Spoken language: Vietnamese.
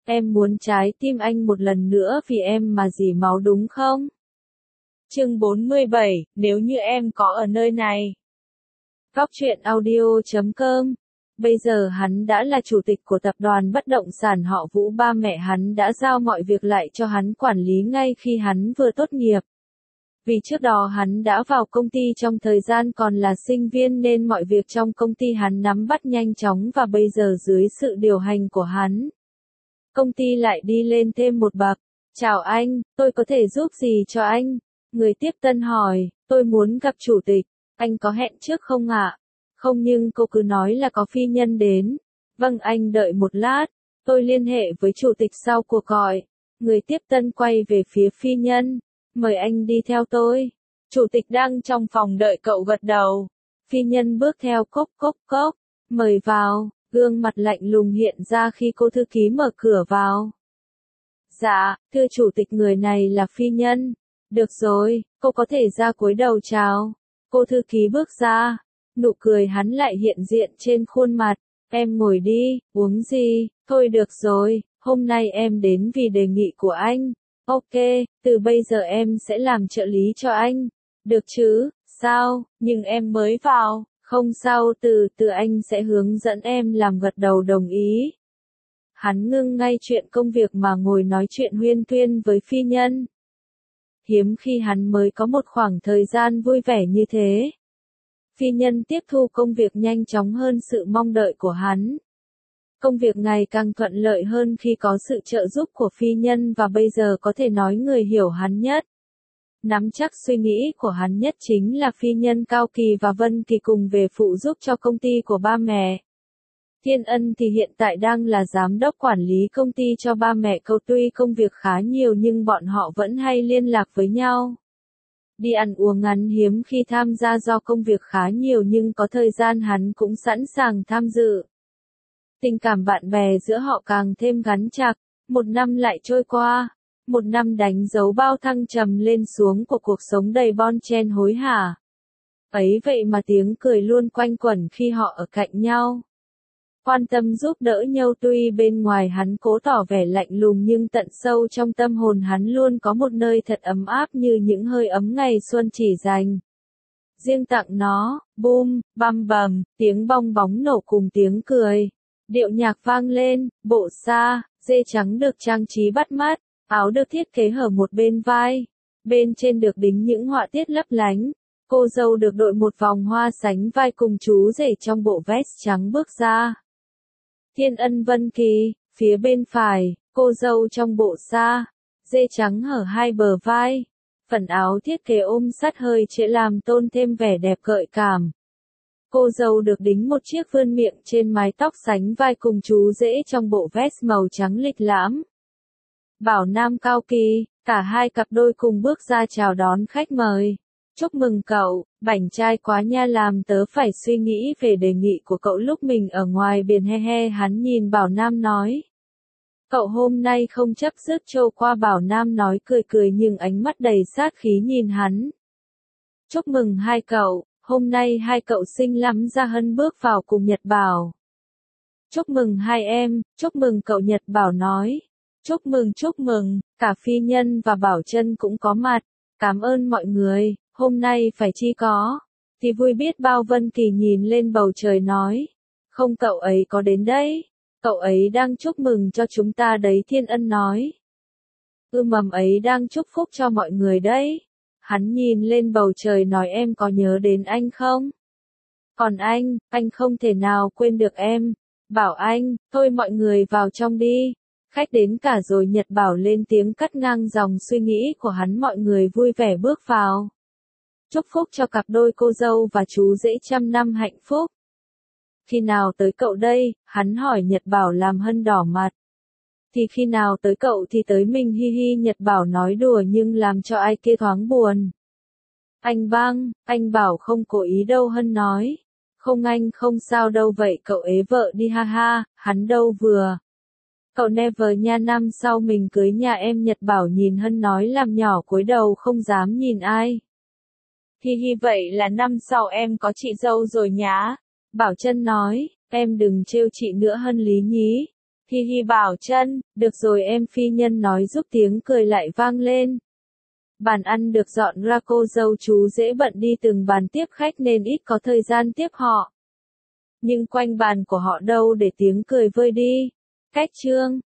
Em muốn trái tim anh một lần nữa vì em mà dỉ máu đúng không? Chương 47, nếu như em có ở nơi này. Góc truyện audio.com. Bây giờ hắn đã là chủ tịch của tập đoàn bất động sản họ Vũ, ba mẹ hắn đã giao mọi việc lại cho hắn quản lý ngay khi hắn vừa tốt nghiệp. Vì trước đó hắn đã vào công ty trong thời gian còn là sinh viên nên mọi việc trong công ty hắn nắm bắt nhanh chóng và bây giờ dưới sự điều hành của hắn, công ty lại đi lên thêm một bậc. Chào anh, tôi có thể giúp gì cho anh? Người tiếp tân hỏi, tôi muốn gặp chủ tịch, anh có hẹn trước không ạ? Không, nhưng cô cứ nói là có phi nhân đến. Vâng, anh đợi một lát, tôi liên hệ với chủ tịch sau cuộc gọi. Người tiếp tân quay về phía phi nhân, mời anh đi theo tôi. Chủ tịch đang trong phòng đợi cậu gật đầu. Phi nhân bước theo cốc cốc cốc, mời vào, gương mặt lạnh lùng hiện ra khi cô thư ký mở cửa vào. Dạ, thưa chủ tịch, người này là phi nhân. Được rồi, cô có thể ra cúi đầu chào. Cô thư ký bước ra, nụ cười hắn lại hiện diện trên khuôn mặt. Em ngồi đi, uống gì? Thôi được rồi, hôm nay em đến vì đề nghị của anh. Ok, từ bây giờ em sẽ làm trợ lý cho anh. Được chứ, sao? Nhưng em mới vào. Không sao, từ từ anh sẽ hướng dẫn em làm, gật đầu đồng ý. Hắn ngưng ngay chuyện công việc mà ngồi nói chuyện huyên thuyên với phi nhân. Hiếm khi hắn mới có một khoảng thời gian vui vẻ như thế. Phi nhân tiếp thu công việc nhanh chóng hơn sự mong đợi của hắn. Công việc ngày càng thuận lợi hơn khi có sự trợ giúp của phi nhân và bây giờ có thể nói người hiểu hắn nhất, nắm chắc suy nghĩ của hắn nhất chính là phi nhân Cao Kỳ và Vân Kỳ cùng về phụ giúp cho công ty của ba mẹ. Thiên Ân thì hiện tại đang là giám đốc quản lý công ty cho ba mẹ cậu, tuy công việc khá nhiều nhưng bọn họ vẫn hay liên lạc với nhau. Đi ăn uống ngắn hiếm khi tham gia do công việc khá nhiều nhưng có thời gian hắn cũng sẵn sàng tham dự. Tình cảm bạn bè giữa họ càng thêm gắn chặt, một năm lại trôi qua. Một năm đánh dấu bao thăng trầm lên xuống của cuộc sống đầy bon chen hối hả. Ấy vậy mà tiếng cười luôn quanh quẩn khi họ ở cạnh nhau. Quan tâm giúp đỡ nhau, tuy bên ngoài hắn cố tỏ vẻ lạnh lùng nhưng tận sâu trong tâm hồn hắn luôn có một nơi thật ấm áp như những hơi ấm ngày xuân chỉ dành riêng tặng nó. Boom, băm bầm, tiếng bong bóng nổ cùng tiếng cười. Điệu nhạc vang lên, bộ sa, dê trắng được trang trí bắt mắt. Áo được thiết kế hở một bên vai, bên trên được đính những họa tiết lấp lánh. Cô dâu được đội một vòng hoa sánh vai cùng chú rể trong bộ vest trắng bước ra. Thiên Ân Vân Kỳ, phía bên phải, cô dâu trong bộ sa, dê trắng hở hai bờ vai. Phần áo thiết kế ôm sát hơi trễ làm tôn thêm vẻ đẹp gợi cảm. Cô dâu được đính một chiếc vươn miệng trên mái tóc sánh vai cùng chú rể trong bộ vest màu trắng lịch lãm. Bảo Nam Cao Kỳ, cả hai cặp đôi cùng bước ra chào đón khách mời. Chúc mừng cậu, bảnh trai quá nha, làm tớ phải suy nghĩ về đề nghị của cậu lúc mình ở ngoài biển, he he. Hắn nhìn Bảo Nam nói. Cậu hôm nay không chấp dứt trôi qua, Bảo Nam nói cười cười nhưng ánh mắt đầy sát khí nhìn hắn. Chúc mừng hai cậu, hôm nay hai cậu xinh lắm. Gia Hân bước vào cùng Nhật Bảo. Chúc mừng hai em, chúc mừng cậu, Nhật Bảo nói. Chúc mừng, cả phi nhân và Bảo Trân cũng có mặt. Cảm ơn mọi người, hôm nay phải chi có. Thì vui biết bao. Vân Kỳ nhìn lên bầu trời nói. Không, cậu ấy có đến đấy. Cậu ấy đang chúc mừng cho chúng ta đấy, Thiên Ân nói. Mầm ấy đang chúc phúc cho mọi người đấy. Hắn nhìn lên bầu trời nói, em có nhớ đến anh không? Còn anh không thể nào quên được em. Bảo anh, thôi mọi người vào trong đi. Khách đến cả rồi. Nhật Bảo lên tiếng cắt ngang dòng suy nghĩ của hắn. Mọi người vui vẻ bước vào. Chúc phúc cho cặp đôi cô dâu và chú rể trăm năm hạnh phúc. Khi nào tới cậu đây? Hắn hỏi Nhật Bảo làm Hân đỏ mặt. Thì khi nào tới cậu thì tới mình, hi hi. Nhật Bảo nói đùa nhưng làm cho ai kia thoáng buồn. Anh bảo không cố ý đâu. Hân nói. Không, anh không sao đâu. Vậy cậu ế vợ đi, ha ha. Hắn đâu vừa. Cậu never nha, năm sau mình cưới nhà em. Nhật Bảo nhìn Hân nói làm nhỏ cúi đầu không dám nhìn ai. Hi hi, vậy là năm sau em có chị dâu rồi nhá. Bảo Trân nói, em đừng trêu chị nữa Hân lý nhí. Hi hi bảo chân, được rồi em phi nhân nói giúp tiếng cười lại vang lên. Bàn ăn được dọn ra, cô dâu chú dễ bận đi từng bàn tiếp khách nên ít có thời gian tiếp họ. Nhưng quanh bàn của họ đâu để tiếng cười vơi đi. Cách chương